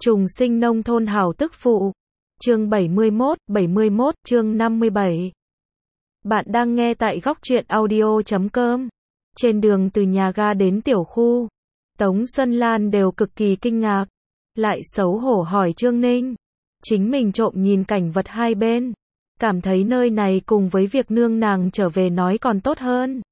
Trùng sinh nông thôn hảo tức phụ. Chương 71, chương 57. Bạn đang nghe tại góc truyện audio.com. Trên đường từ nhà ga đến tiểu khu, Tống Xuân Lan đều cực kỳ kinh ngạc, lại xấu hổ hỏi Trương Ninh. Chính mình trộm nhìn cảnh vật hai bên, cảm thấy nơi này cùng với việc nương nàng trở về nói còn tốt hơn.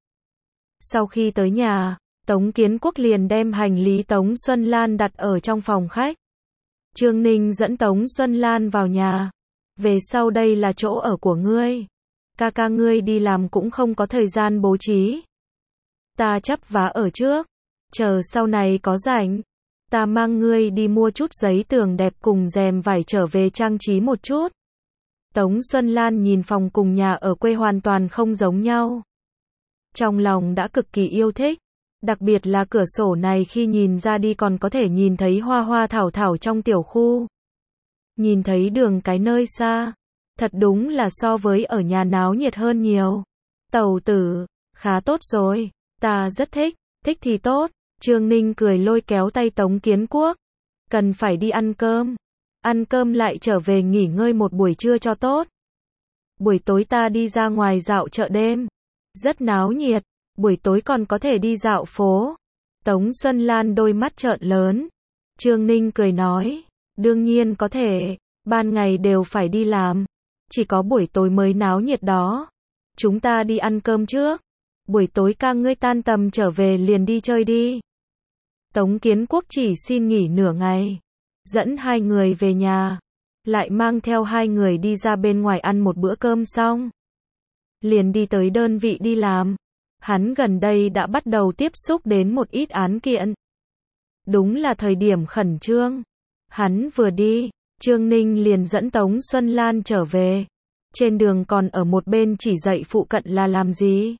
Sau khi tới nhà, Tống Kiến Quốc liền đem hành lý Tống Xuân Lan đặt ở trong phòng khách. Trương Ninh dẫn Tống Xuân Lan vào nhà. Về sau đây là chỗ ở của ngươi. Ca ngươi đi làm cũng không có thời gian bố trí. Ta chắp vá ở trước. Chờ sau này có rảnh, ta mang ngươi đi mua chút giấy tường đẹp cùng rèm vải trở về trang trí một chút. Tống Xuân Lan nhìn phòng cùng nhà ở quê hoàn toàn không giống nhau. Trong lòng đã cực kỳ yêu thích. Đặc biệt là cửa sổ này khi nhìn ra đi còn có thể nhìn thấy hoa hoa thảo thảo trong tiểu khu. Nhìn thấy đường cái nơi xa. Thật đúng là so với ở nhà náo nhiệt hơn nhiều. Tẩu tử, khá tốt rồi. Ta rất thích, thích thì tốt. Trương Ninh cười lôi kéo tay Tống Kiến Quốc. Cần phải đi ăn cơm. Ăn cơm lại trở về nghỉ ngơi một buổi trưa cho tốt. Buổi tối ta đi ra ngoài dạo chợ đêm. Rất náo nhiệt. Buổi tối còn có thể đi dạo phố. Tống Xuân Lan đôi mắt trợn lớn. Trương Ninh cười nói. Đương nhiên có thể. Ban ngày đều phải đi làm. Chỉ có buổi tối mới náo nhiệt đó. Chúng ta đi ăn cơm trước. Buổi tối ca ngươi tan tầm trở về liền đi chơi đi. Tống Kiến Quốc chỉ xin nghỉ nửa ngày. Dẫn hai người về nhà. Lại mang theo hai người đi ra bên ngoài ăn một bữa cơm xong. Liền đi tới đơn vị đi làm. Hắn gần đây đã bắt đầu tiếp xúc đến một ít án kiện. Đúng là thời điểm khẩn trương. Hắn vừa đi, Trương Ninh liền dẫn Tống Xuân Lan trở về. Trên đường còn ở một bên chỉ dạy phụ cận là làm gì.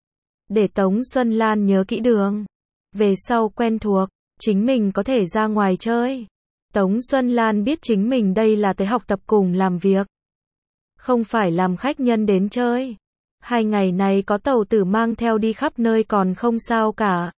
Để Tống Xuân Lan nhớ kỹ đường. Về sau quen thuộc, chính mình có thể ra ngoài chơi. Tống Xuân Lan biết chính mình đây là tới học tập cùng làm việc. Không phải làm khách nhân đến chơi. 2 ngày này có tẩu tử mang theo đi khắp nơi còn không sao cả.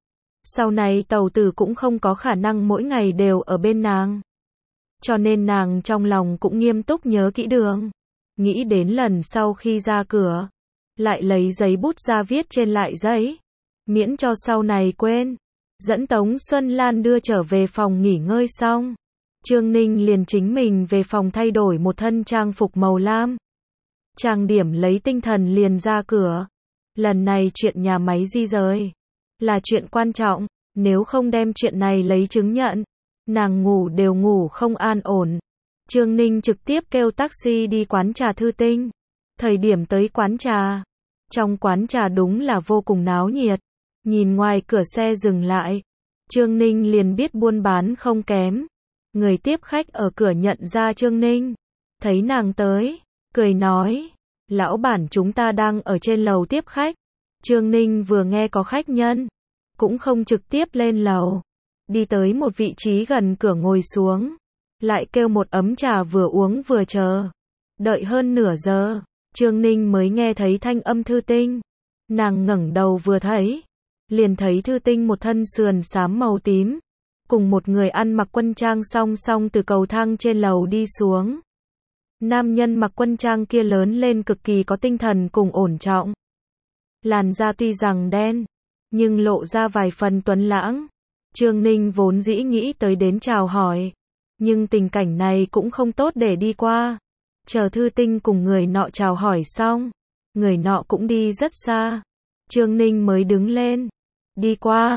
Sau này tẩu tử cũng không có khả năng mỗi ngày đều ở bên nàng. Cho nên nàng trong lòng cũng nghiêm túc nhớ kỹ đường. Nghĩ đến lần sau khi ra cửa, lại lấy giấy bút ra viết trên lại giấy. Miễn cho sau này quên. Dẫn Tống Xuân Lan đưa trở về phòng nghỉ ngơi xong. Trương Ninh liền chính mình về phòng thay đổi một thân trang phục màu lam. Trang điểm lấy tinh thần liền ra cửa. Lần này chuyện nhà máy di rời là chuyện quan trọng, nếu không đem chuyện này lấy chứng nhận, nàng ngủ đều ngủ không an ổn. Trương Ninh trực tiếp kêu taxi đi quán trà Thư Tinh. Thời điểm tới quán trà, trong quán trà đúng là vô cùng náo nhiệt. Nhìn ngoài cửa xe dừng lại, Trương Ninh liền biết buôn bán không kém. Người tiếp khách ở cửa nhận ra Trương Ninh, thấy nàng tới, cười nói, lão bản chúng ta đang ở trên lầu tiếp khách. Trương Ninh vừa nghe có khách nhân, cũng không trực tiếp lên lầu. Đi tới một vị trí gần cửa ngồi xuống. Lại kêu một ấm trà vừa uống vừa chờ. Đợi hơn nửa giờ, Trương Ninh mới nghe thấy thanh âm Thư Tinh. Nàng ngẩng đầu vừa thấy, liền thấy Thư Tinh một thân sườn xám màu tím. Cùng một người ăn mặc quân trang song song từ cầu thang trên lầu đi xuống. Nam nhân mặc quân trang kia lớn lên cực kỳ có tinh thần cùng ổn trọng. Làn da tuy rằng đen, nhưng lộ ra vài phần tuấn lãng. Trương Ninh vốn dĩ nghĩ tới đến chào hỏi. Nhưng tình cảnh này cũng không tốt để đi qua. Chờ Thư Tinh cùng người nọ chào hỏi xong. Người nọ cũng đi rất xa. Trương Ninh mới đứng lên. Đi qua,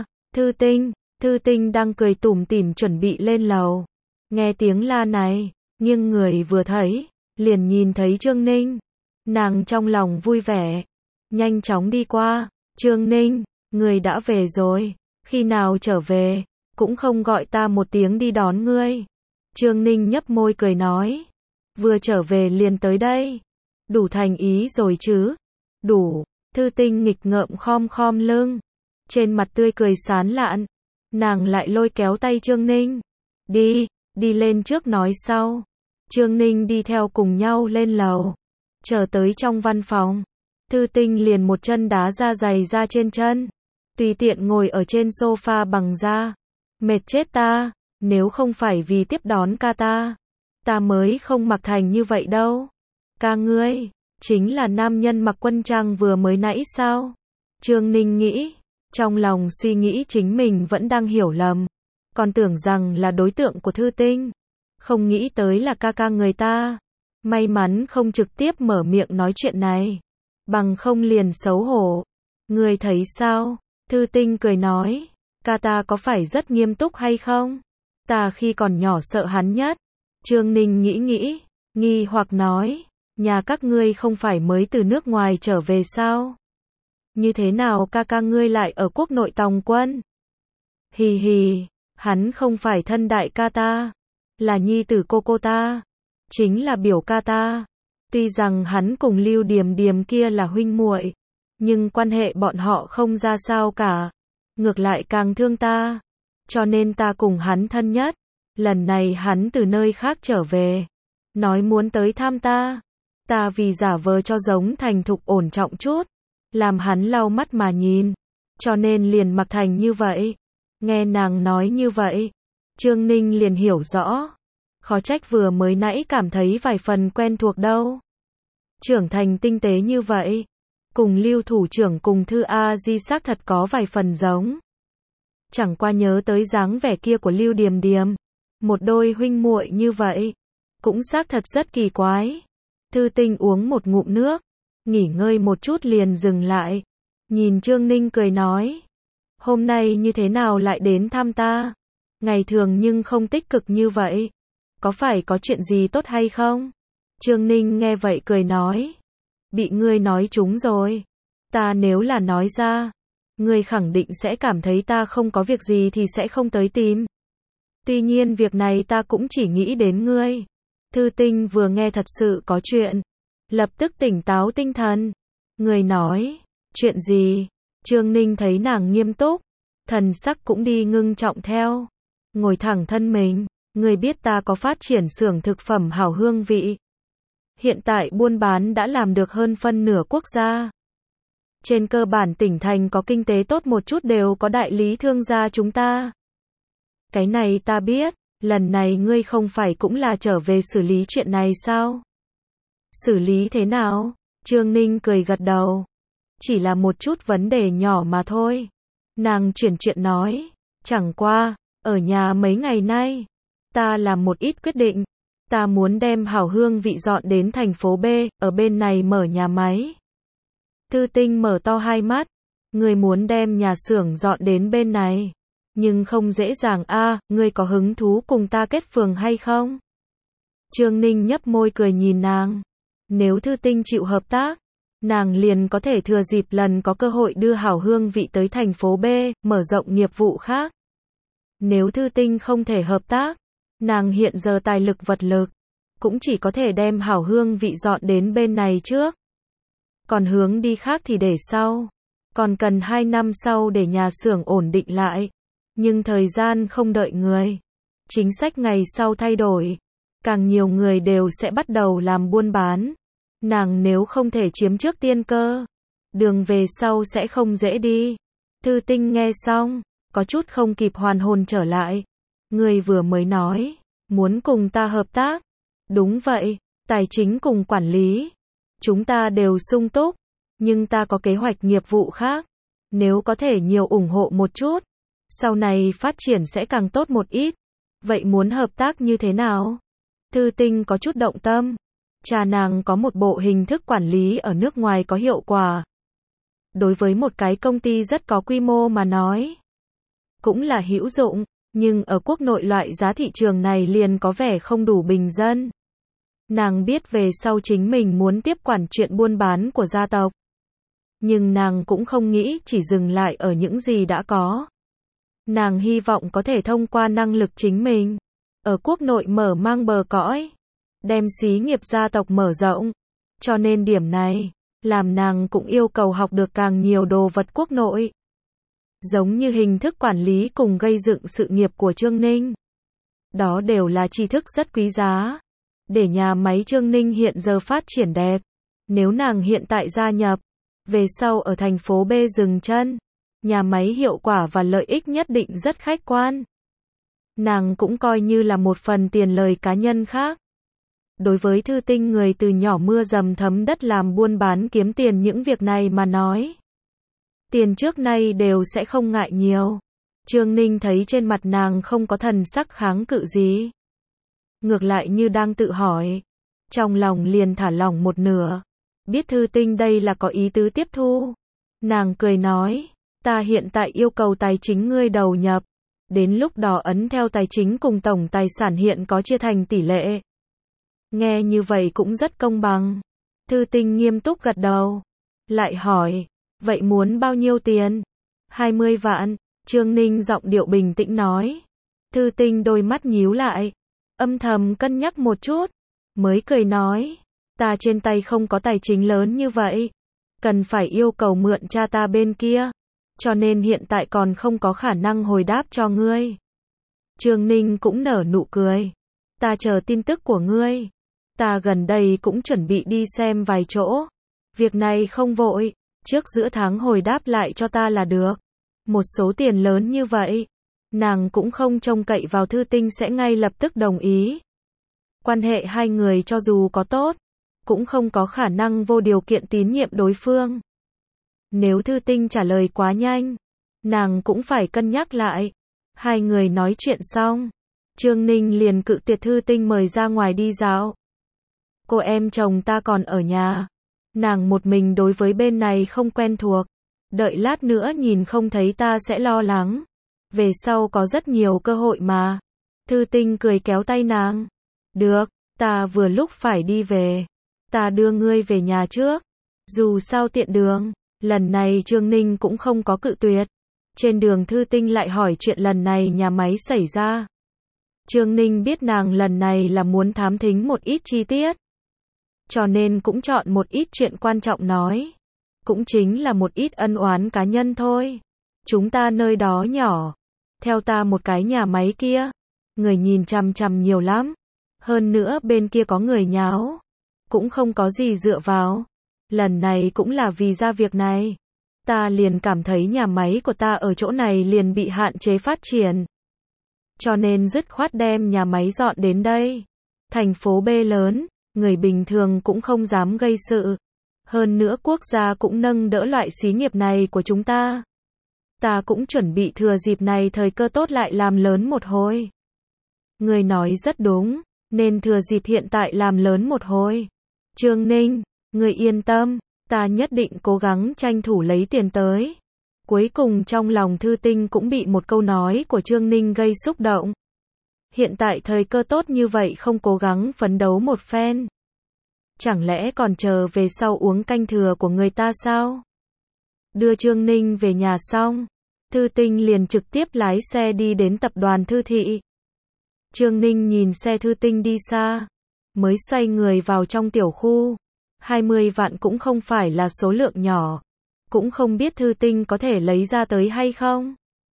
Thư Tinh đang cười tủm tỉm chuẩn bị lên lầu. Nghe tiếng la này, nghiêng người vừa thấy, liền nhìn thấy Trương Ninh. Nàng trong lòng vui vẻ, nhanh chóng đi qua. Trương Ninh, người đã về rồi, khi nào trở về, cũng không gọi ta một tiếng đi đón ngươi. Trương Ninh nhấp môi cười nói, vừa trở về liền tới đây, đủ thành ý rồi chứ. Đủ. Thư Tinh nghịch ngợm khom khom lưng, trên mặt tươi cười sán lạn. Nàng lại lôi kéo tay Trương Ninh. Đi lên trước nói sau. Trương Ninh đi theo cùng nhau lên lầu. Chờ tới trong văn phòng, Thư Tinh liền một chân đá ra giày ra trên chân. Tùy tiện ngồi ở trên sofa bằng da. Mệt chết ta. Nếu không phải vì tiếp đón ca ta mới không mặc thành như vậy đâu. Ca ngươi, chính là nam nhân mặc quân trang vừa mới nãy sao? Trương Ninh nghĩ, trong lòng suy nghĩ chính mình vẫn đang hiểu lầm, còn tưởng rằng là đối tượng của Thư Tinh, không nghĩ tới là ca người ta. May mắn không trực tiếp mở miệng nói chuyện này, bằng không liền xấu hổ. Ngươi thấy sao? Thư Tinh cười nói, ca ta có phải rất nghiêm túc hay không? Ta khi còn nhỏ sợ hắn nhất. Trương Ninh nghĩ, nghi hoặc nói, nhà các ngươi không phải mới từ nước ngoài trở về sao? Như thế nào ca ngươi lại ở quốc nội tòng quân? Hì hì, hắn không phải thân đại ca ta, là nhi tử cô ta, chính là biểu ca ta. Tuy rằng hắn cùng Lưu Điềm Điềm kia là huynh muội, nhưng quan hệ bọn họ không ra sao cả, ngược lại càng thương ta, cho nên ta cùng hắn thân nhất. Lần này hắn từ nơi khác trở về, nói muốn tới thăm ta vì giả vờ cho giống thành thục ổn trọng chút, làm hắn lau mắt mà nhìn, cho nên liền mặc thành như vậy. Nghe nàng nói như vậy, Trương Ninh liền hiểu rõ, khó trách vừa mới nãy cảm thấy vài phần quen thuộc đâu. Trưởng thành tinh tế như vậy, cùng Lưu thủ trưởng cùng Thư A Di xác thật có vài phần giống. Chẳng qua nhớ tới dáng vẻ kia của Lưu Điềm Điềm, một đôi huynh muội như vậy, cũng xác thật rất kỳ quái. Thư Tinh uống một ngụm nước, nghỉ ngơi một chút liền dừng lại, nhìn Trương Ninh cười nói, hôm nay như thế nào lại đến thăm ta? Ngày thường nhưng không tích cực như vậy, có phải có chuyện gì tốt hay không? Trương Ninh nghe vậy cười nói, bị ngươi nói trúng rồi, ta nếu là nói ra, ngươi khẳng định sẽ cảm thấy ta không có việc gì thì sẽ không tới tìm. Tuy nhiên việc này ta cũng chỉ nghĩ đến ngươi. Thư Tinh vừa nghe thật sự có chuyện, lập tức tỉnh táo tinh thần. Người nói, chuyện gì? Trương Ninh thấy nàng nghiêm túc, thần sắc cũng đi ngưng trọng theo. Ngồi thẳng thân mình, người biết ta có phát triển xưởng thực phẩm hảo hương vị. Hiện tại buôn bán đã làm được hơn phân nửa quốc gia. Trên cơ bản tỉnh thành có kinh tế tốt một chút đều có đại lý thương gia chúng ta. Cái này ta biết, lần này ngươi không phải cũng là trở về xử lý chuyện này sao? Xử lý thế nào? Trương Ninh cười gật đầu. Chỉ là một chút vấn đề nhỏ mà thôi. Nàng chuyển chuyện nói, chẳng qua, ở nhà mấy ngày nay, ta làm một ít quyết định. Ta muốn đem hảo hương vị dọn đến thành phố B, ở bên này mở nhà máy. Thư Tinh mở to hai mắt, ngươi muốn đem nhà xưởng dọn đến bên này, nhưng không dễ dàng a, ngươi có hứng thú cùng ta kết phường hay không? Trương Ninh nhấp môi cười nhìn nàng, nếu Thư Tinh chịu hợp tác, nàng liền có thể thừa dịp lần có cơ hội đưa hảo hương vị tới thành phố B, mở rộng nghiệp vụ khác. Nếu Thư Tinh không thể hợp tác, nàng hiện giờ tài lực vật lực, cũng chỉ có thể đem hảo hương vị dọn đến bên này trước. Còn hướng đi khác thì để sau. Còn cần 2 năm sau để nhà xưởng ổn định lại. Nhưng thời gian không đợi người. Chính sách ngày sau thay đổi. Càng nhiều người đều sẽ bắt đầu làm buôn bán. Nàng nếu không thể chiếm trước tiên cơ, đường về sau sẽ không dễ đi. Thư Tinh nghe xong, có chút không kịp hoàn hồn trở lại. Người vừa mới nói, muốn cùng ta hợp tác. Đúng vậy, tài chính cùng quản lý. Chúng ta đều sung túc, nhưng ta có kế hoạch nghiệp vụ khác. Nếu có thể nhiều ủng hộ một chút, sau này phát triển sẽ càng tốt một ít. Vậy muốn hợp tác như thế nào? Thư Tinh có chút động tâm. Cha nàng có một bộ hình thức quản lý ở nước ngoài có hiệu quả. Đối với một cái công ty rất có quy mô mà nói, cũng là hữu dụng, nhưng ở quốc nội loại giá thị trường này liền có vẻ không đủ bình dân. Nàng biết về sau chính mình muốn tiếp quản chuyện buôn bán của gia tộc. Nhưng nàng cũng không nghĩ chỉ dừng lại ở những gì đã có. Nàng hy vọng có thể thông qua năng lực chính mình, ở quốc nội mở mang bờ cõi, đem xí nghiệp gia tộc mở rộng. Cho nên điểm này, làm nàng cũng yêu cầu học được càng nhiều đồ vật quốc nội. Giống như hình thức quản lý cùng gây dựng sự nghiệp của Trương Ninh. Đó đều là tri thức rất quý giá. Để nhà máy Trương Ninh hiện giờ phát triển đẹp. Nếu nàng hiện tại gia nhập, về sau ở thành phố B dừng chân, nhà máy hiệu quả và lợi ích nhất định rất khách quan. nàng cũng coi như là một phần tiền lời cá nhân khác. Đối với Thư Tinh người từ nhỏ mưa dầm thấm đất làm buôn bán kiếm tiền những việc này mà nói, tiền trước nay đều sẽ không ngại nhiều. Trương Ninh thấy trên mặt nàng không có thần sắc kháng cự gì. Ngược lại như đang tự hỏi. Trong lòng liền thả lỏng một nửa. Biết Thư Tinh đây là có ý tứ tiếp thu. Nàng cười nói, ta hiện tại yêu cầu tài chính ngươi đầu nhập. Đến lúc đó ấn theo tài chính cùng tổng tài sản hiện có chia thành tỷ lệ. Nghe như vậy cũng rất công bằng. Thư Tinh nghiêm túc gật đầu. Lại hỏi, vậy muốn bao nhiêu tiền? 20 vạn. Trương Ninh giọng điệu bình tĩnh nói. Thư Tinh đôi mắt nhíu lại. Âm thầm cân nhắc một chút. Mới cười nói, ta trên tay không có tài chính lớn như vậy. Cần phải yêu cầu mượn cha ta bên kia. Cho nên hiện tại còn không có khả năng hồi đáp cho ngươi. Trương Ninh cũng nở nụ cười. Ta chờ tin tức của ngươi. Ta gần đây cũng chuẩn bị đi xem vài chỗ. Việc này không vội. Trước giữa tháng hồi đáp lại cho ta là được. Một số tiền lớn như vậy. Nàng cũng không trông cậy vào Thư Tinh sẽ ngay lập tức đồng ý. Quan hệ hai người cho dù có tốt, cũng không có khả năng vô điều kiện tín nhiệm đối phương. Nếu Thư Tinh trả lời quá nhanh, nàng cũng phải cân nhắc lại. Hai người nói chuyện xong, Trương Ninh liền cự tuyệt Thư Tinh mời ra ngoài đi dạo. Cô em chồng ta còn ở nhà. Nàng một mình đối với bên này không quen thuộc. Đợi lát nữa nhìn không thấy ta sẽ lo lắng. Về sau có rất nhiều cơ hội mà. Thư Tinh cười kéo tay nàng. Được, ta vừa lúc phải đi về. Ta đưa ngươi về nhà trước. Dù sao tiện đường. Lần này Trương Ninh cũng không có cự tuyệt. Trên đường Thư Tinh lại hỏi chuyện lần này nhà máy xảy ra. Trương Ninh biết nàng lần này là muốn thám thính một ít chi tiết. Cho nên cũng chọn một ít chuyện quan trọng nói. Cũng chính là một ít ân oán cá nhân thôi. Chúng ta nơi đó nhỏ. Theo ta một cái nhà máy kia. Người nhìn chằm chằm nhiều lắm. Hơn nữa bên kia có người nháo. Cũng không có gì dựa vào. Lần này cũng là vì ra việc này. Ta liền cảm thấy nhà máy của ta ở chỗ này liền bị hạn chế phát triển. Cho nên dứt khoát đem nhà máy dọn đến đây. Thành phố B lớn, người bình thường cũng không dám gây sự. Hơn nữa quốc gia cũng nâng đỡ loại xí nghiệp này của chúng ta. Ta cũng chuẩn bị thừa dịp này thời cơ tốt lại làm lớn một hồi. Người nói rất đúng, nên thừa dịp hiện tại làm lớn một hồi. Trương Ninh, người yên tâm, ta nhất định cố gắng tranh thủ lấy tiền tới. Cuối cùng trong lòng Thư Tinh cũng bị một câu nói của Trương Ninh gây xúc động. Hiện tại thời cơ tốt như vậy không cố gắng phấn đấu một phen. Chẳng lẽ còn chờ về sau uống canh thừa của người ta sao? Đưa Trương Ninh về nhà xong, Thư Tinh liền trực tiếp lái xe đi đến tập đoàn Thư thị. Trương Ninh nhìn xe Thư Tinh đi xa, mới xoay người vào trong tiểu khu. 20 vạn cũng không phải là số lượng nhỏ. Cũng không biết Thư Tinh có thể lấy ra tới hay không.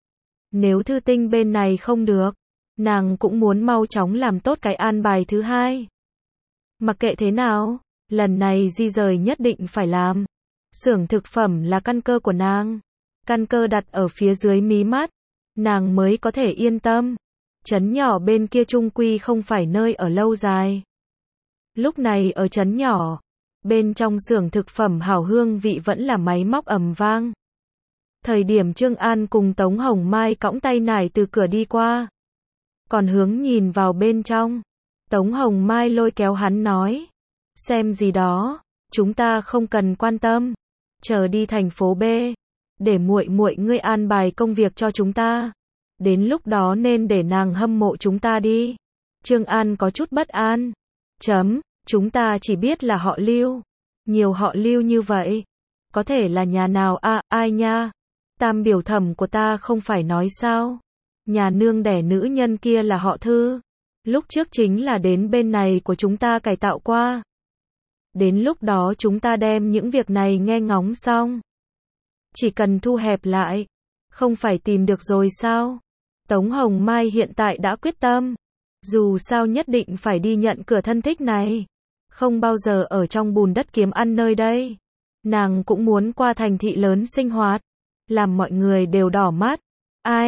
Nếu Thư Tinh bên này không được, nàng cũng muốn mau chóng làm tốt cái an bài thứ hai. Mặc kệ thế nào, lần này di rời nhất định phải làm. Xưởng thực phẩm là căn cơ của nàng. Căn cơ đặt ở phía dưới mí mắt, nàng mới có thể yên tâm. Trấn nhỏ bên kia chung quy không phải nơi ở lâu dài. Lúc này ở trấn nhỏ, bên trong xưởng thực phẩm hảo hương vị vẫn là máy móc ầm vang. Thời điểm Trương An cùng Tống Hồng Mai cõng tay nải từ cửa đi qua. Còn hướng nhìn vào bên trong. Tống Hồng Mai lôi kéo hắn nói. Xem gì đó, chúng ta không cần quan tâm. Chờ đi thành phố B. Để muội muội ngươi an bài công việc cho chúng ta. Đến lúc đó nên để nàng hâm mộ chúng ta đi. Trương An có chút bất an. Chúng ta chỉ biết là họ Lưu. Nhiều họ Lưu như vậy. Có thể là nhà nào ai nha. Tam biểu thẩm của ta không phải nói sao. Nhà nương đẻ nữ nhân kia là họ Thư. Lúc trước chính là đến bên này của chúng ta cải tạo qua. Đến lúc đó chúng ta đem những việc này nghe ngóng xong. Chỉ cần thu hẹp lại. Không phải tìm được rồi sao? Tống Hồng Mai hiện tại đã quyết tâm. Dù sao nhất định phải đi nhận cửa thân thích này. Không bao giờ ở trong bùn đất kiếm ăn nơi đây. Nàng cũng muốn qua thành thị lớn sinh hoạt. Làm mọi người đều đỏ mắt. Ai?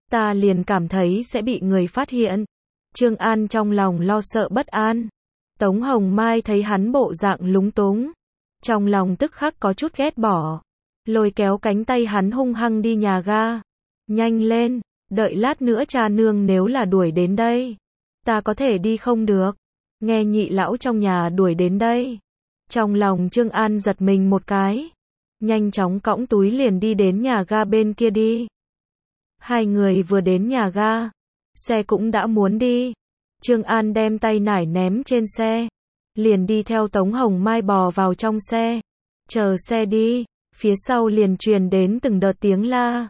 ta liền cảm thấy sẽ bị người phát hiện. Trương An trong lòng lo sợ bất an. Tống Hồng Mai thấy hắn bộ dạng lúng túng, trong lòng tức khắc có chút ghét bỏ, lôi kéo cánh tay hắn hung hăng đi nhà ga. Nhanh lên, đợi lát nữa cha nương nếu là đuổi đến đây, ta có thể đi không được. Nghe nhị lão trong nhà đuổi đến đây, trong lòng Trương An giật mình một cái, nhanh chóng cõng túi liền đi đến nhà ga bên kia đi. Hai người vừa đến nhà ga, xe cũng đã muốn đi. Trương An đem tay nải ném trên xe, liền đi theo Tống Hồng Mai bò vào trong xe. Chờ xe đi, phía sau liền truyền đến từng đợt tiếng la.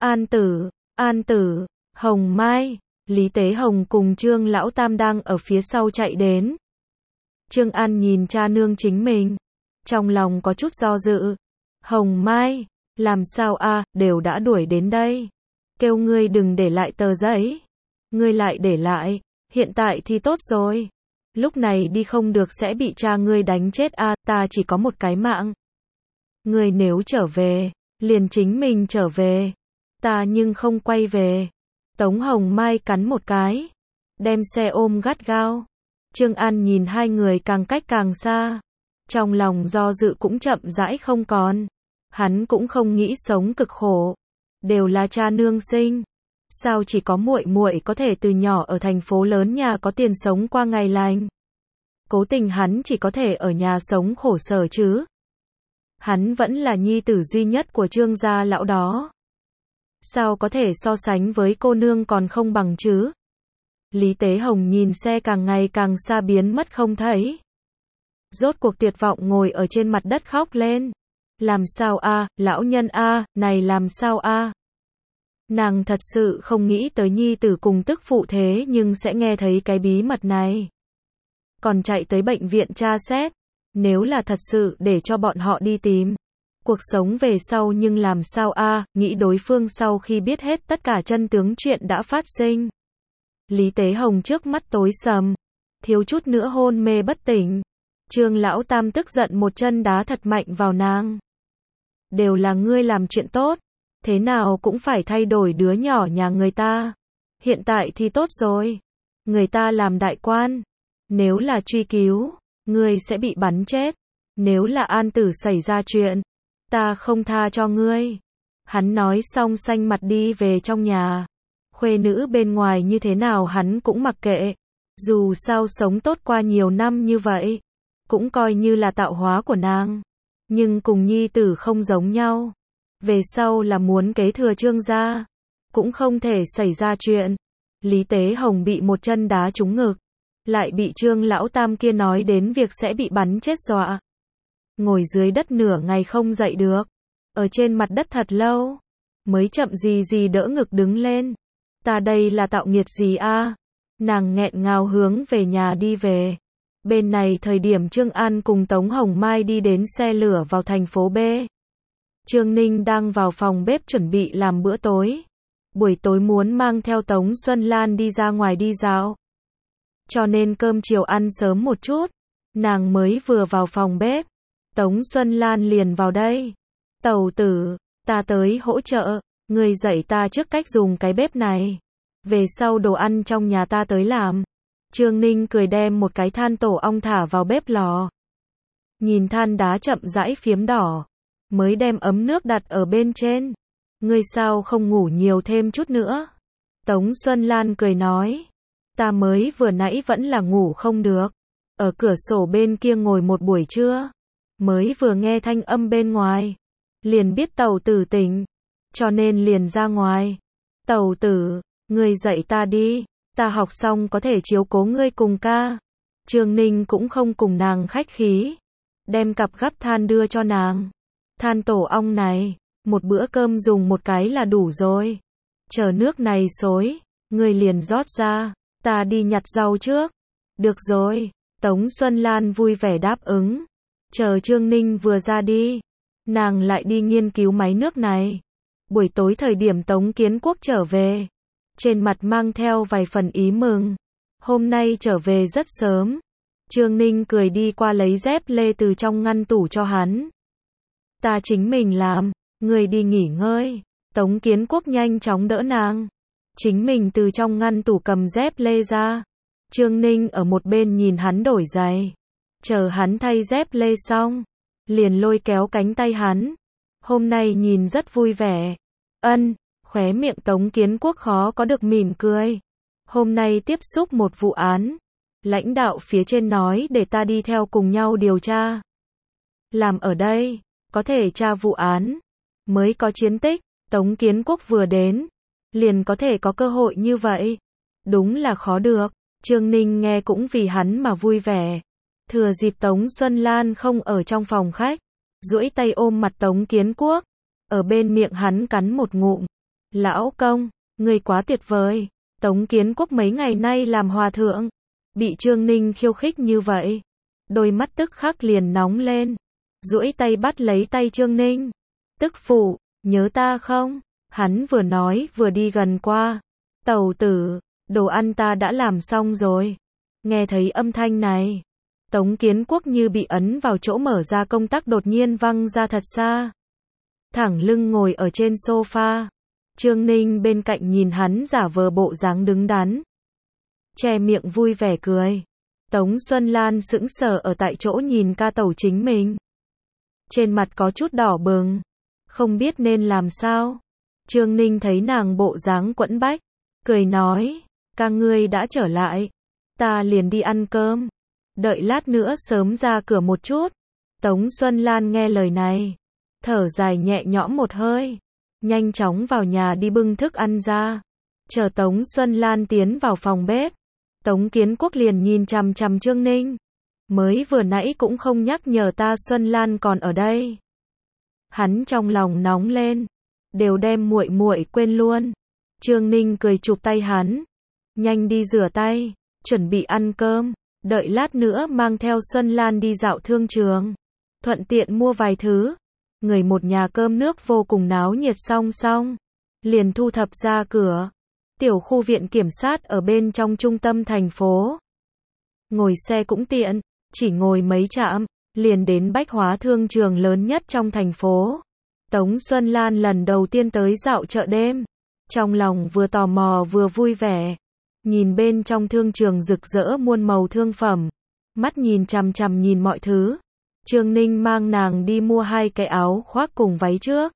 An tử, Hồng Mai. Lý Tế Hồng cùng Trương Lão Tam đang ở phía sau chạy đến. Trương An nhìn cha nương chính mình, trong lòng có chút do dự. Hồng Mai, làm sao a, đều đã đuổi đến đây. Kêu ngươi đừng để lại tờ giấy. Ngươi lại để lại, hiện tại thì tốt rồi. Lúc này đi không được sẽ bị cha ngươi đánh chết a, ta chỉ có một cái mạng. Ngươi nếu trở về, liền chính mình trở về. Ta nhưng không quay về. Tống Hồng Mai cắn một cái, đem xe ôm gắt gao. Trương An nhìn hai người càng cách càng xa, trong lòng do dự cũng chậm rãi không còn. Hắn cũng không nghĩ sống cực khổ, đều là cha nương sinh, sao chỉ có muội muội có thể từ nhỏ ở thành phố lớn nhà có tiền sống qua ngày lành. Cố tình hắn chỉ có thể ở nhà sống khổ sở chứ. Hắn vẫn là nhi tử duy nhất của Trương gia lão đó. Sao có thể so sánh với cô nương còn không bằng chứ? Lý Tế Hồng nhìn xe càng ngày càng xa biến mất không thấy. Rốt cuộc tuyệt vọng ngồi ở trên mặt đất khóc lên. Làm sao a, lão nhân a, này làm sao a? Nàng thật sự không nghĩ tới nhi tử cùng tức phụ thế nhưng sẽ nghe thấy cái bí mật này. Còn chạy tới bệnh viện tra xét. Nếu là thật sự để cho bọn họ đi tìm cuộc sống về sau nhưng làm sao a, nghĩ đối phương sau khi biết hết tất cả chân tướng chuyện đã phát sinh. Lý Tế Hồng trước mắt tối sầm, thiếu chút nữa hôn mê bất tỉnh. Trương Lão Tam tức giận một chân đá thật mạnh vào nàng. Đều là ngươi làm chuyện tốt, thế nào cũng phải thay đổi đứa nhỏ nhà người ta. Hiện tại thì tốt rồi, người ta làm đại quan, nếu là truy cứu, ngươi sẽ bị bắn chết. Nếu là An tử xảy ra chuyện, ta không tha cho ngươi. Hắn nói xong xanh mặt đi về trong nhà. Khuê nữ bên ngoài như thế nào hắn cũng mặc kệ. Dù sao sống tốt qua nhiều năm như vậy, cũng coi như là tạo hóa của nàng. Nhưng cùng nhi tử không giống nhau. Về sau là muốn kế thừa Trương gia, cũng không thể xảy ra chuyện. Lý Tế Hồng bị một chân đá trúng ngực, lại bị Trương Lão Tam kia nói đến việc sẽ bị bắn chết dọa. Ngồi dưới đất nửa ngày không dậy được, ở trên mặt đất thật lâu, mới chậm gì đỡ ngực đứng lên. Ta đây là tạo nghiệt gì a? Nàng nghẹn ngào hướng về nhà đi về. Bên này thời điểm Trương An cùng Tống Hồng Mai đi đến xe lửa vào thành phố B. Trương Ninh đang vào phòng bếp chuẩn bị làm bữa tối. Buổi tối muốn mang theo Tống Xuân Lan đi ra ngoài đi dạo. Cho nên cơm chiều ăn sớm một chút. Nàng mới vừa vào phòng bếp, Tống Xuân Lan liền vào đây. Tẩu tử, ta tới hỗ trợ, người dạy ta trước cách dùng cái bếp này. Về sau đồ ăn trong nhà ta tới làm. Trương Ninh cười đem một cái than tổ ong thả vào bếp lò. Nhìn than đá chậm rãi phiếm đỏ, mới đem ấm nước đặt ở bên trên. Ngươi sao không ngủ nhiều thêm chút nữa? Tống Xuân Lan cười nói. Ta mới vừa nãy vẫn là ngủ không được. Ở cửa sổ bên kia ngồi một buổi trưa. Mới vừa nghe thanh âm bên ngoài. Liền biết tẩu tử tỉnh. Cho nên liền ra ngoài. Tẩu tử, ngươi dạy ta đi. Ta học xong có thể chiếu cố ngươi cùng ca. Trương Ninh cũng không cùng nàng khách khí. Đem cặp gắp than đưa cho nàng. Than tổ ong này, một bữa cơm dùng một cái là đủ rồi. Chờ nước này sôi, ngươi liền rót ra. Ta đi nhặt rau trước. Được rồi, Tống Xuân Lan vui vẻ đáp ứng. Chờ Trương Ninh vừa ra đi, nàng lại đi nghiên cứu máy nước này. Buổi tối thời điểm Tống Kiến Quốc trở về, trên mặt mang theo vài phần ý mừng. Hôm nay trở về rất sớm. Trương Ninh cười đi qua lấy dép lê từ trong ngăn tủ cho hắn. Ta chính mình làm, ngươi đi nghỉ ngơi. Tống Kiến Quốc nhanh chóng đỡ nàng. Chính mình từ trong ngăn tủ cầm dép lê ra. Trương Ninh ở một bên nhìn hắn đổi giày. Chờ hắn thay dép lê xong, liền lôi kéo cánh tay hắn. Hôm nay nhìn rất vui vẻ. Khóe miệng Tống Kiến Quốc khó có được mỉm cười. Hôm nay tiếp xúc một vụ án. Lãnh đạo phía trên nói để ta đi theo cùng nhau điều tra. Làm ở đây, có thể tra vụ án, mới có chiến tích. Tống Kiến Quốc vừa đến, liền có thể có cơ hội như vậy. Đúng là khó được. Trương Ninh nghe cũng vì hắn mà vui vẻ. Thừa dịp Tống Xuân Lan không ở trong phòng khách, duỗi tay ôm mặt Tống Kiến Quốc, ở bên miệng hắn cắn một ngụm. Lão công, ngươi quá tuyệt vời. Tống Kiến Quốc mấy ngày nay làm hòa thượng, bị Trương Ninh khiêu khích như vậy, đôi mắt tức khắc liền nóng lên, duỗi tay bắt lấy tay Trương Ninh. Tức phụ, nhớ ta không? Hắn vừa nói vừa đi gần qua. Tẩu tử, đồ ăn ta đã làm xong rồi. Nghe thấy âm thanh này, Tống Kiến Quốc như bị ấn vào chỗ mở ra công tắc đột nhiên văng ra thật xa. Thẳng lưng ngồi ở trên sofa. Trương Ninh bên cạnh nhìn hắn giả vờ bộ dáng đứng đắn, che miệng vui vẻ cười. Tống Xuân Lan sững sờ ở tại chỗ nhìn ca tẩu chính mình. Trên mặt có chút đỏ bừng, không biết nên làm sao. Trương Ninh thấy nàng bộ dáng quẫn bách, cười nói, ca ngươi đã trở lại, ta liền đi ăn cơm, đợi lát nữa sớm ra cửa một chút. Tống Xuân Lan nghe lời này, thở dài nhẹ nhõm một hơi, nhanh chóng vào nhà đi bưng thức ăn ra. Chờ Tống Xuân Lan tiến vào phòng bếp, Tống Kiến Quốc liền nhìn chằm chằm Trương Ninh. Mới vừa nãy cũng không nhắc nhở ta Xuân Lan còn ở đây. Hắn trong lòng nóng lên, đều đem muội muội quên luôn. Trương Ninh cười chụp tay hắn, nhanh đi rửa tay, chuẩn bị ăn cơm, đợi lát nữa mang theo Xuân Lan đi dạo thương trường, thuận tiện mua vài thứ. Người một nhà cơm nước vô cùng náo nhiệt xong, liền thu thập ra cửa. Tiểu khu viện kiểm sát ở bên trong trung tâm thành phố. Ngồi xe cũng tiện, chỉ ngồi mấy trạm, liền đến bách hóa thương trường lớn nhất trong thành phố. Tống Xuân Lan lần đầu tiên tới dạo chợ đêm, trong lòng vừa tò mò vừa vui vẻ. Nhìn bên trong thương trường rực rỡ muôn màu thương phẩm, mắt nhìn chằm chằm nhìn mọi thứ. Trương Ninh mang nàng đi mua 2 cái áo khoác cùng váy trước,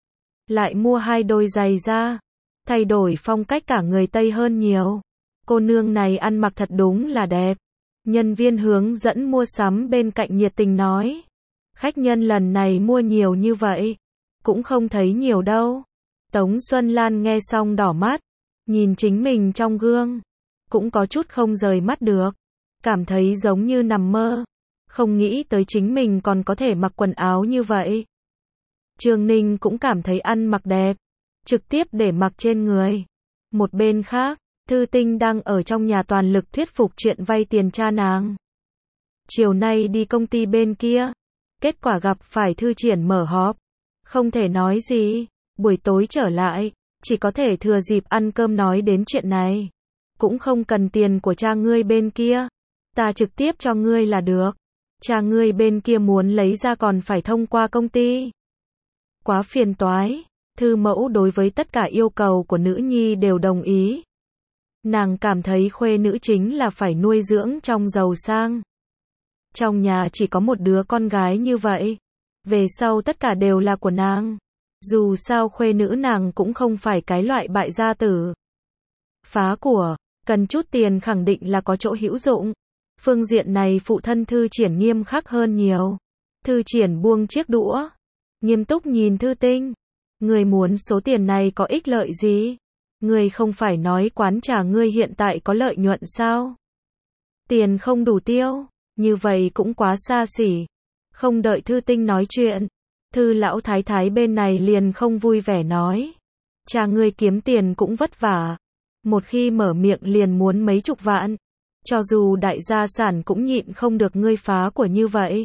lại mua 2 đôi giày ra, thay đổi phong cách cả người Tây hơn nhiều. Cô nương này ăn mặc thật đúng là đẹp. Nhân viên hướng dẫn mua sắm bên cạnh nhiệt tình nói, khách nhân lần này mua nhiều như vậy, cũng không thấy nhiều đâu. Tống Xuân Lan nghe xong đỏ mắt, nhìn chính mình trong gương, cũng có chút không rời mắt được, cảm thấy giống như nằm mơ, không nghĩ tới chính mình còn có thể mặc quần áo như vậy. Trương Ninh cũng cảm thấy ăn mặc đẹp, trực tiếp để mặc trên người. Một bên khác, Thư Tinh đang ở trong nhà toàn lực thuyết phục chuyện vay tiền cha nàng. Chiều nay đi công ty bên kia, kết quả gặp phải Thư Triển mở họp, không thể nói gì, buổi tối trở lại, chỉ có thể thừa dịp ăn cơm nói đến chuyện này. Cũng không cần tiền của cha ngươi bên kia, ta trực tiếp cho ngươi là được. Cha ngươi bên kia muốn lấy ra còn phải thông qua công ty. Quá phiền toái. Thư mẫu đối với tất cả yêu cầu của nữ nhi đều đồng ý. Nàng cảm thấy khuê nữ chính là phải nuôi dưỡng trong giàu sang. Trong nhà chỉ có một đứa con gái như vậy, về sau tất cả đều là của nàng. Dù sao khuê nữ nàng cũng không phải cái loại bại gia tử. Phá của, cần chút tiền khẳng định là có chỗ hữu dụng. Phương diện này phụ thân Thư Triển nghiêm khắc hơn nhiều. Thư Triển buông chiếc đũa, nghiêm túc nhìn Thư Tinh. Ngươi muốn số tiền này có ích lợi gì? Ngươi không phải nói quán trà ngươi hiện tại có lợi nhuận sao? Tiền không đủ tiêu, như vậy cũng quá xa xỉ. Không đợi Thư Tinh nói chuyện, Thư lão thái thái bên này liền không vui vẻ nói. Cha ngươi kiếm tiền cũng vất vả. Một khi mở miệng liền muốn mấy chục vạn. Cho dù đại gia sản cũng nhịn không được ngươi phá của như vậy.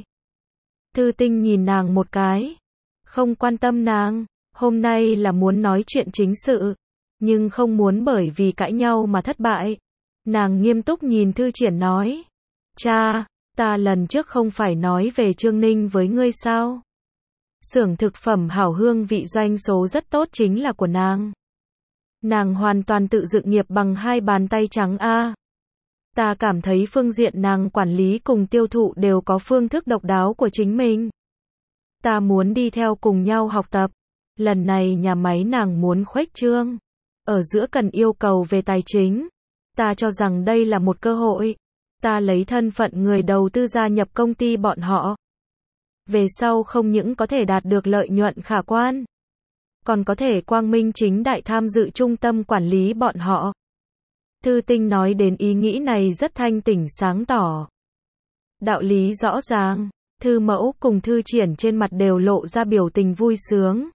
Thư Tinh nhìn nàng một cái, không quan tâm nàng. Hôm nay là muốn nói chuyện chính sự, nhưng không muốn bởi vì cãi nhau mà thất bại. Nàng nghiêm túc nhìn Thư Triển nói, cha, ta lần trước không phải nói về Trương Ninh với ngươi sao? Xưởng thực phẩm hảo hương vị doanh số rất tốt chính là của nàng. Nàng hoàn toàn tự dựng nghiệp bằng hai bàn tay trắng a. Ta cảm thấy phương diện nàng quản lý cùng tiêu thụ đều có phương thức độc đáo của chính mình. Ta muốn đi theo cùng nhau học tập. Lần này nhà máy nàng muốn khuếch trương. Ở giữa cần yêu cầu về tài chính. Ta cho rằng đây là một cơ hội. Ta lấy thân phận người đầu tư gia nhập công ty bọn họ. Về sau không những có thể đạt được lợi nhuận khả quan, còn có thể quang minh chính đại tham dự trung tâm quản lý bọn họ. Thư Tinh nói đến ý nghĩ này rất thanh tỉnh sáng tỏ. Đạo lý rõ ràng, Thư Mẫu cùng Thư Triển trên mặt đều lộ ra biểu tình vui sướng.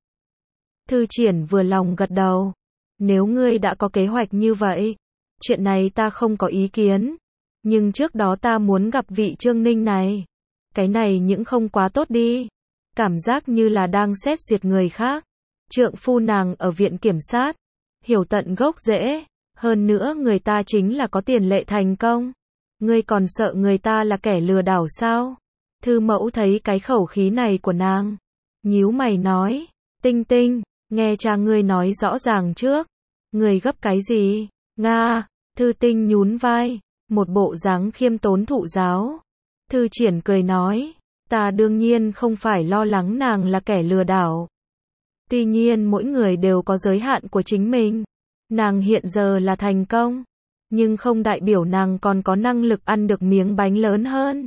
Thư Triển vừa lòng gật đầu. Nếu ngươi đã có kế hoạch như vậy, chuyện này ta không có ý kiến. Nhưng trước đó ta muốn gặp vị Trương Ninh này. Cái này những không quá tốt đi. Cảm giác như là đang xét duyệt người khác. Trượng phu nàng ở viện kiểm sát. Hiểu tận gốc rễ. Hơn nữa người ta chính là có tiền lệ thành công. Ngươi còn sợ người ta là kẻ lừa đảo sao? Thư Mẫu thấy cái khẩu khí này của nàng. Nhíu mày nói. Tinh Tinh, nghe cha ngươi nói rõ ràng trước. Ngươi gấp cái gì? Nga. Thư Tinh nhún vai. Một bộ dáng khiêm tốn thụ giáo. Thư Triển cười nói. Ta đương nhiên không phải lo lắng nàng là kẻ lừa đảo. Tuy nhiên mỗi người đều có giới hạn của chính mình. Nàng hiện giờ là thành công. Nhưng không đại biểu nàng còn có năng lực ăn được miếng bánh lớn hơn.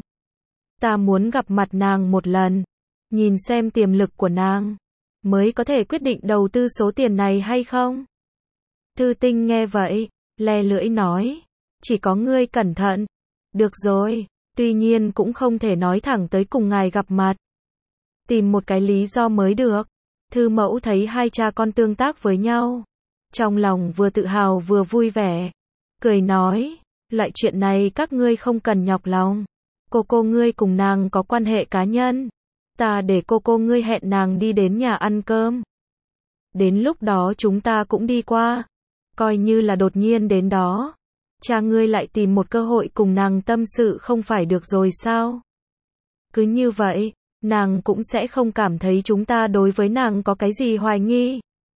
Ta muốn gặp mặt nàng một lần. Nhìn xem tiềm lực của nàng. Mới có thể quyết định đầu tư số tiền này hay không. Thư Tinh nghe vậy. Le lưỡi nói. Chỉ có ngươi cẩn thận. Được rồi. Tuy nhiên cũng không thể nói thẳng tới cùng ngài gặp mặt. Tìm một cái lý do mới được. Thư Mẫu thấy hai cha con tương tác với nhau. Trong lòng vừa tự hào vừa vui vẻ. Cười nói. Loại chuyện này các ngươi không cần nhọc lòng. Cô ngươi cùng nàng có quan hệ cá nhân. Ta để cô ngươi hẹn nàng đi đến nhà ăn cơm. Đến lúc đó chúng ta cũng đi qua. Coi như là đột nhiên đến đó. Cha ngươi lại tìm một cơ hội cùng nàng tâm sự không phải được rồi sao? Cứ như vậy, nàng cũng sẽ không cảm thấy chúng ta đối với nàng có cái gì hoài nghi.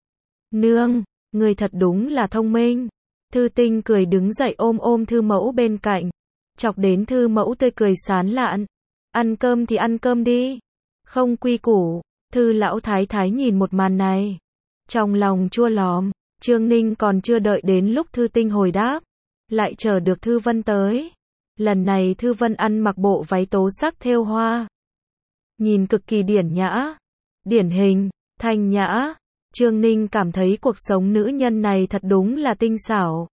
Nương, người thật đúng là thông minh. Thư Tinh cười đứng dậy ôm Thư Mẫu bên cạnh. Chọc đến Thư Mẫu tươi cười sán lạn. Ăn cơm thì ăn cơm đi. Không quy củ. Thư lão thái thái nhìn một màn này. Trong lòng chua lòm. Trương Ninh còn chưa đợi đến lúc Thư Tinh hồi đáp. Lại chờ được Thư Vân tới. Lần này Thư Vân ăn mặc bộ váy tố sắc thêu hoa. Nhìn cực kỳ điển nhã. Điển hình, thanh nhã. Trương Ninh cảm thấy cuộc sống nữ nhân này thật đúng là tinh xảo.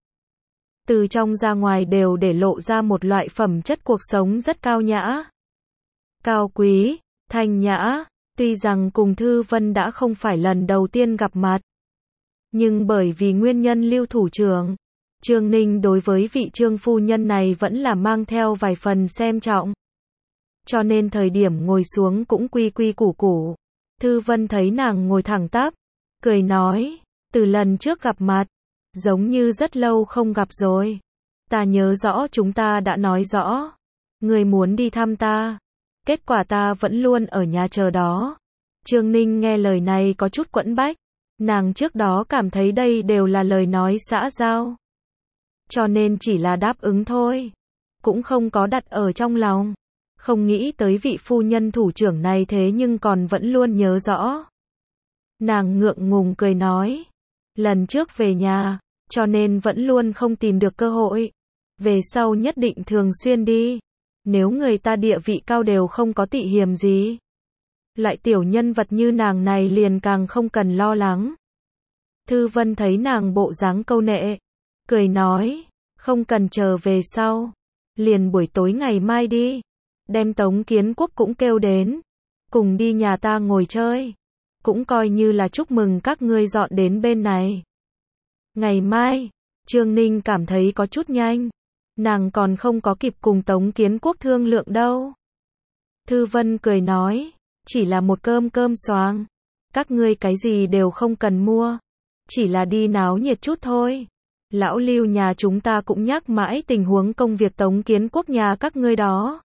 Từ trong ra ngoài đều để lộ ra một loại phẩm chất cuộc sống rất cao nhã. Cao quý, thanh nhã. Tuy rằng cùng Thư Vân đã không phải lần đầu tiên gặp mặt. Nhưng bởi vì nguyên nhân Lưu thủ trưởng, Trương Ninh đối với vị Trương phu nhân này vẫn là mang theo vài phần xem trọng. Cho nên thời điểm ngồi xuống cũng quy quy củ củ. Thư Vân thấy nàng ngồi thẳng tắp, cười nói, từ lần trước gặp mặt, giống như rất lâu không gặp rồi. Ta nhớ rõ chúng ta đã nói rõ, người muốn đi thăm ta. Kết quả ta vẫn luôn ở nhà chờ đó. Trương Ninh nghe lời này có chút quẫn bách. Nàng trước đó cảm thấy đây đều là lời nói xã giao. Cho nên chỉ là đáp ứng thôi. Cũng không có đặt ở trong lòng. Không nghĩ tới vị phu nhân thủ trưởng này thế nhưng còn vẫn luôn nhớ rõ. Nàng ngượng ngùng cười nói. Lần trước về nhà, cho nên vẫn luôn không tìm được cơ hội. Về sau nhất định thường xuyên đi. Nếu người ta địa vị cao đều không có tị hiềm gì. Loại tiểu nhân vật như nàng này liền càng không cần lo lắng. Thư Vân thấy nàng bộ dáng câu nệ. Cười nói. Không cần chờ về sau. Liền buổi tối ngày mai đi. Đem Tống Kiến Quốc cũng kêu đến. Cùng đi nhà ta ngồi chơi. Cũng coi như là chúc mừng các ngươi dọn đến bên này. Ngày mai, Trương Ninh cảm thấy có chút nhanh. Nàng còn không có kịp cùng Tống Kiến Quốc thương lượng đâu. Thư Vân cười nói. Chỉ là một cơm xoàng. Các ngươi cái gì đều không cần mua. Chỉ là đi náo nhiệt chút thôi. Lão Lưu nhà chúng ta cũng nhắc mãi tình huống công việc Tống Kiến Quốc nhà các ngươi đó.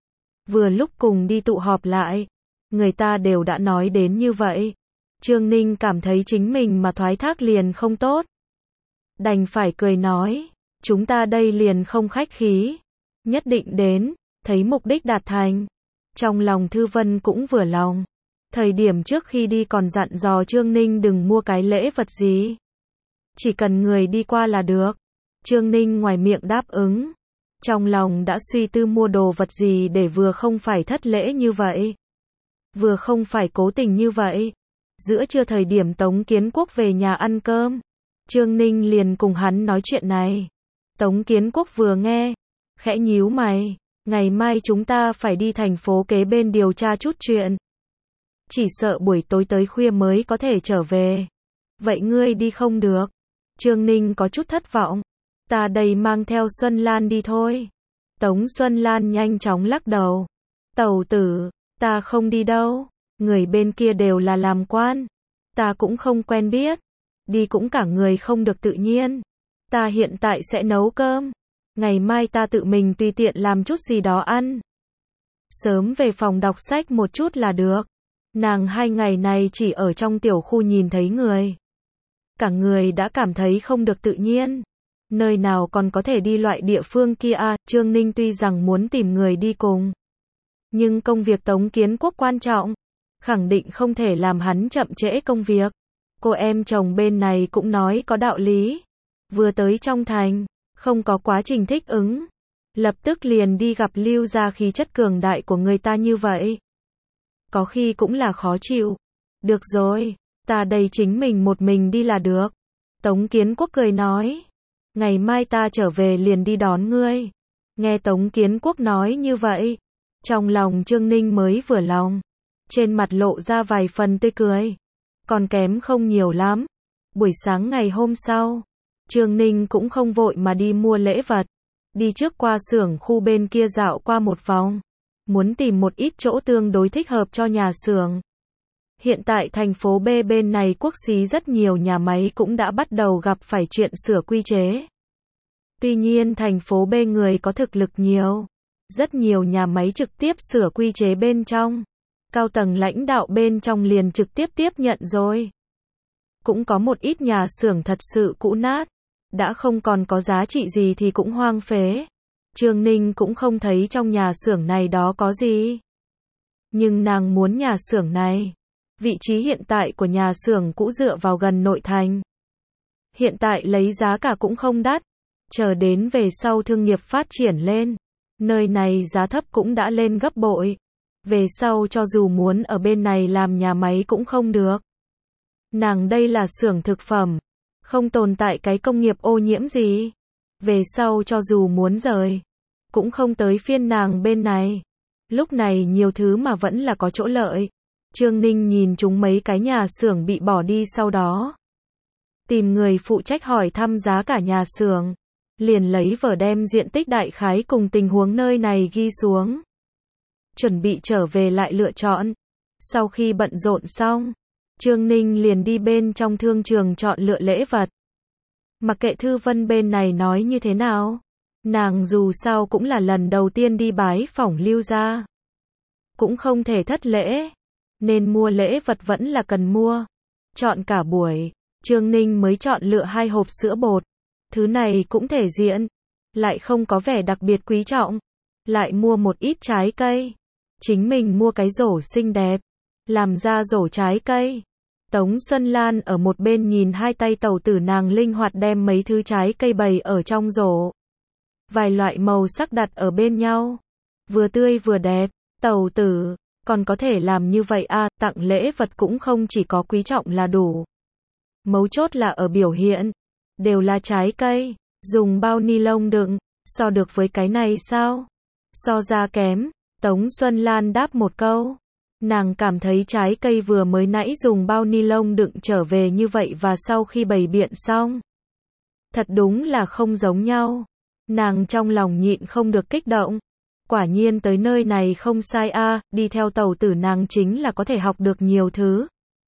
Vừa lúc cùng đi tụ họp lại. Người ta đều đã nói đến như vậy. Trương Ninh cảm thấy chính mình mà thoái thác liền không tốt. đành phải cười nói, chúng ta đây liền không khách khí, nhất định đến, thấy mục đích đạt thành. Trong lòng Thư Vân cũng vừa lòng. Thời điểm trước khi đi còn dặn dò Trương Ninh đừng mua cái lễ vật gì. Chỉ cần người đi qua là được. Trương Ninh ngoài miệng đáp ứng. Trong lòng đã suy tư mua đồ vật gì để vừa không phải thất lễ như vậy, vừa không phải cố tình như vậy. Giữa trưa thời điểm Tống Kiến Quốc về nhà ăn cơm, Trương Ninh liền cùng hắn nói chuyện này. Tống Kiến Quốc vừa nghe, khẽ nhíu mày, ngày mai chúng ta phải đi thành phố kế bên điều tra chút chuyện. Chỉ sợ buổi tối tới khuya mới có thể trở về. Vậy ngươi đi không được? Trương Ninh có chút thất vọng. Ta đây mang theo Xuân Lan đi thôi. Tống Xuân Lan nhanh chóng lắc đầu. Tẩu tử, ta không đi đâu. Người bên kia đều là làm quan. Ta cũng không quen biết. Đi cũng cả người không được tự nhiên. Ta hiện tại sẽ nấu cơm. Ngày mai ta tự mình tùy tiện làm chút gì đó ăn. Sớm về phòng đọc sách một chút là được. Nàng 2 ngày này chỉ ở trong tiểu khu nhìn thấy người. Cả người đã cảm thấy không được tự nhiên. Nơi nào còn có thể đi loại địa phương kia à? Trương Ninh tuy rằng muốn tìm người đi cùng, nhưng công việc Tống Kiến Quốc quan trọng, khẳng định không thể làm hắn chậm trễ công việc. Cô em chồng bên này cũng nói có đạo lý. Vừa tới trong thành, không có quá trình thích ứng, lập tức liền đi gặp Lưu gia khí chất cường đại của người ta như vậy. Có khi cũng là khó chịu. Được rồi, ta đây chính mình một mình đi là được. Tống Kiến Quốc cười nói, ngày mai ta trở về liền đi đón ngươi. Nghe Tống Kiến Quốc nói như vậy, trong lòng Trương Ninh mới vừa lòng. Trên mặt lộ ra vài phần tươi cười. Còn kém không nhiều lắm. Buổi sáng ngày hôm sau, Trương Ninh cũng không vội mà đi mua lễ vật. Đi trước qua xưởng khu bên kia dạo qua một vòng. Muốn tìm một ít chỗ tương đối thích hợp cho nhà xưởng. Hiện tại thành phố B bên này quốc xí rất nhiều nhà máy cũng đã bắt đầu gặp phải chuyện sửa quy chế. Tuy nhiên thành phố B người có thực lực nhiều. Rất nhiều nhà máy trực tiếp sửa quy chế bên trong. Cao tầng lãnh đạo bên trong liền trực tiếp tiếp nhận rồi. Cũng có một ít nhà xưởng thật sự cũ nát. Đã không còn có giá trị gì thì cũng hoang phế. Trương Ninh cũng không thấy trong nhà xưởng này đó có gì. Nhưng nàng muốn nhà xưởng này. Vị trí hiện tại của nhà xưởng cũ dựa vào gần nội thành. Hiện tại lấy giá cả cũng không đắt. Chờ đến về sau thương nghiệp phát triển lên. Nơi này giá thấp cũng đã lên gấp bội. Về sau cho dù muốn ở bên này làm nhà máy cũng không được. Nàng đây là xưởng thực phẩm. Không tồn tại cái công nghiệp ô nhiễm gì. Về sau cho dù muốn rời, cũng không tới phiên nàng bên này. Lúc này nhiều thứ mà vẫn là có chỗ lợi. Trương Ninh nhìn chúng mấy cái nhà xưởng bị bỏ đi sau đó. Tìm người phụ trách hỏi thăm giá cả nhà xưởng. Liền lấy vở đem diện tích đại khái cùng tình huống nơi này ghi xuống. Chuẩn bị trở về lại lựa chọn. Sau khi bận rộn xong, Trương Ninh liền đi bên trong thương trường chọn lựa lễ vật. Mặc kệ Thư Vân bên này nói như thế nào, nàng dù sao cũng là lần đầu tiên đi bái phỏng Lưu gia. Cũng không thể thất lễ, nên mua lễ vật vẫn là cần mua. Chọn cả buổi, Trương Ninh mới chọn lựa 2 hộp sữa bột. Thứ này cũng thể diện, lại không có vẻ đặc biệt quý trọng. Lại mua một ít trái cây. Chính mình mua cái rổ xinh đẹp, làm ra rổ trái cây. Tống Xuân Lan ở một bên nhìn hai tay tẩu tử nàng linh hoạt đem mấy thứ trái cây bày ở trong rổ. Vài loại màu sắc đặt ở bên nhau. Vừa tươi vừa đẹp. Tẩu tử, còn có thể làm như vậy à? Tặng lễ vật cũng không chỉ có quý trọng là đủ. Mấu chốt là ở biểu hiện. Đều là trái cây. Dùng bao ni lông đựng. So được với cái này sao? So ra kém. Tống Xuân Lan đáp một câu. Nàng cảm thấy trái cây vừa mới nãy dùng bao ni lông đựng trở về như vậy và sau khi bày biện xong. Thật đúng là không giống nhau. Nàng trong lòng nhịn không được kích động. Quả nhiên tới nơi này không sai a, đi theo tẩu tử nàng chính là có thể học được nhiều thứ.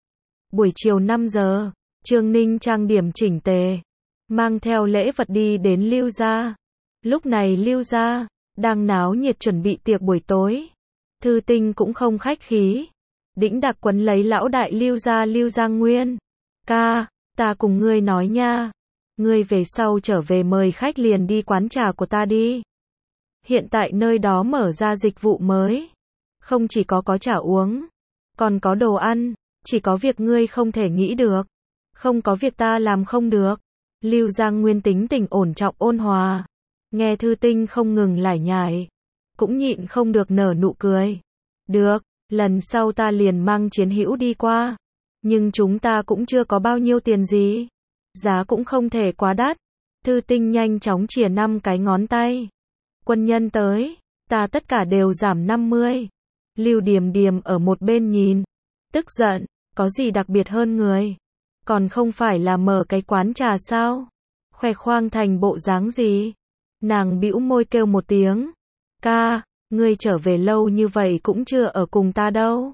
Buổi chiều 5 giờ, Trương Ninh trang điểm chỉnh tề, mang theo lễ vật đi đến Lưu gia. Lúc này Lưu gia đang náo nhiệt chuẩn bị tiệc buổi tối. Thư Tinh cũng không khách khí, đĩnh đạc quấn lấy lão đại Lưu gia Lưu Giang Nguyên. Ca, ta cùng ngươi nói nha, Ngươi về sau trở về mời khách liền đi quán trà của ta đi. Hiện tại nơi đó mở ra dịch vụ mới. Không chỉ có trà uống, còn có đồ ăn, chỉ có việc ngươi không thể nghĩ được. Không có việc ta làm không được. Lưu Giang Nguyên tính tình ổn trọng ôn hòa. Nghe Thư Tinh không ngừng lải nhải, cũng nhịn không được nở nụ cười. Được, lần sau ta liền mang Chiến Hữu đi qua. Nhưng chúng ta cũng chưa có bao nhiêu tiền gì. Giá cũng không thể quá đắt. Thư Tinh nhanh chóng chìa 5 cái ngón tay. Quân nhân tới, ta tất cả đều giảm 50. Lưu Điềm Điềm ở một bên nhìn, tức giận, có gì đặc biệt hơn người? Còn không phải là mở cái quán trà sao? Khoe khoang thành bộ dáng gì? Nàng bĩu môi kêu một tiếng. Ca, ngươi trở về lâu như vậy cũng chưa ở cùng ta đâu.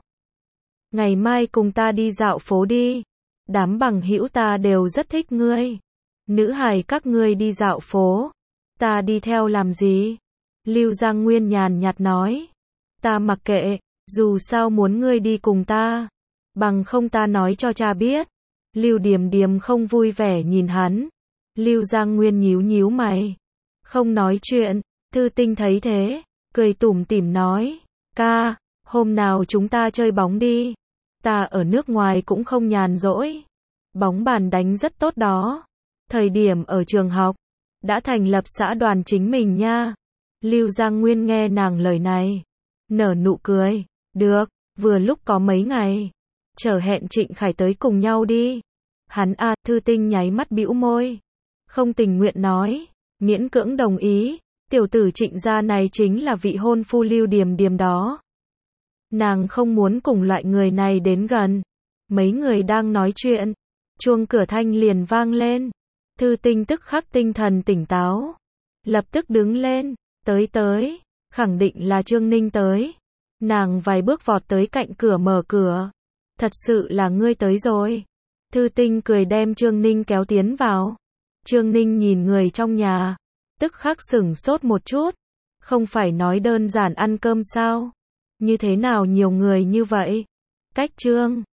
Ngày mai cùng ta đi dạo phố đi. Đám bằng hữu ta đều rất thích ngươi. Nữ hài các ngươi đi dạo phố, ta đi theo làm gì? Lưu Giang Nguyên nhàn nhạt nói. Ta mặc kệ, dù sao muốn ngươi đi cùng ta. Bằng không ta nói cho cha biết. Lưu Điềm Điềm không vui vẻ nhìn hắn. Lưu Giang Nguyên nhíu nhíu mày, không nói chuyện. Thư Tinh thấy thế, cười tủm tỉm nói. Ca, hôm nào chúng ta chơi bóng đi. Ta ở nước ngoài cũng không nhàn rỗi. Bóng bàn đánh rất tốt đó. Thời điểm ở trường học, đã thành lập xã đoàn chính mình nha. Lưu Giang Nguyên nghe nàng lời này, nở nụ cười. Được, vừa lúc có mấy ngày. Chờ hẹn Trịnh Khải tới cùng nhau đi. Hắn à, Thư Tinh nháy mắt bĩu môi. Không tình nguyện nói, miễn cưỡng đồng ý. Tiểu tử Trịnh gia này chính là vị hôn phu Lưu Điềm Điềm đó. Nàng không muốn cùng loại người này đến gần. Mấy người đang nói chuyện, chuông cửa thanh liền vang lên. Thư Tinh tức khắc tinh thần tỉnh táo, lập tức đứng lên. Tới, khẳng định là Trương Ninh tới. Nàng vài bước vọt tới cạnh cửa mở cửa. Thật sự là ngươi tới rồi. Thư Tinh cười đem Trương Ninh kéo tiến vào. Trương Ninh nhìn người trong nhà, tức khắc sửng sốt một chút. Không phải nói đơn giản ăn cơm sao? Như thế nào nhiều người như vậy? Cách Trương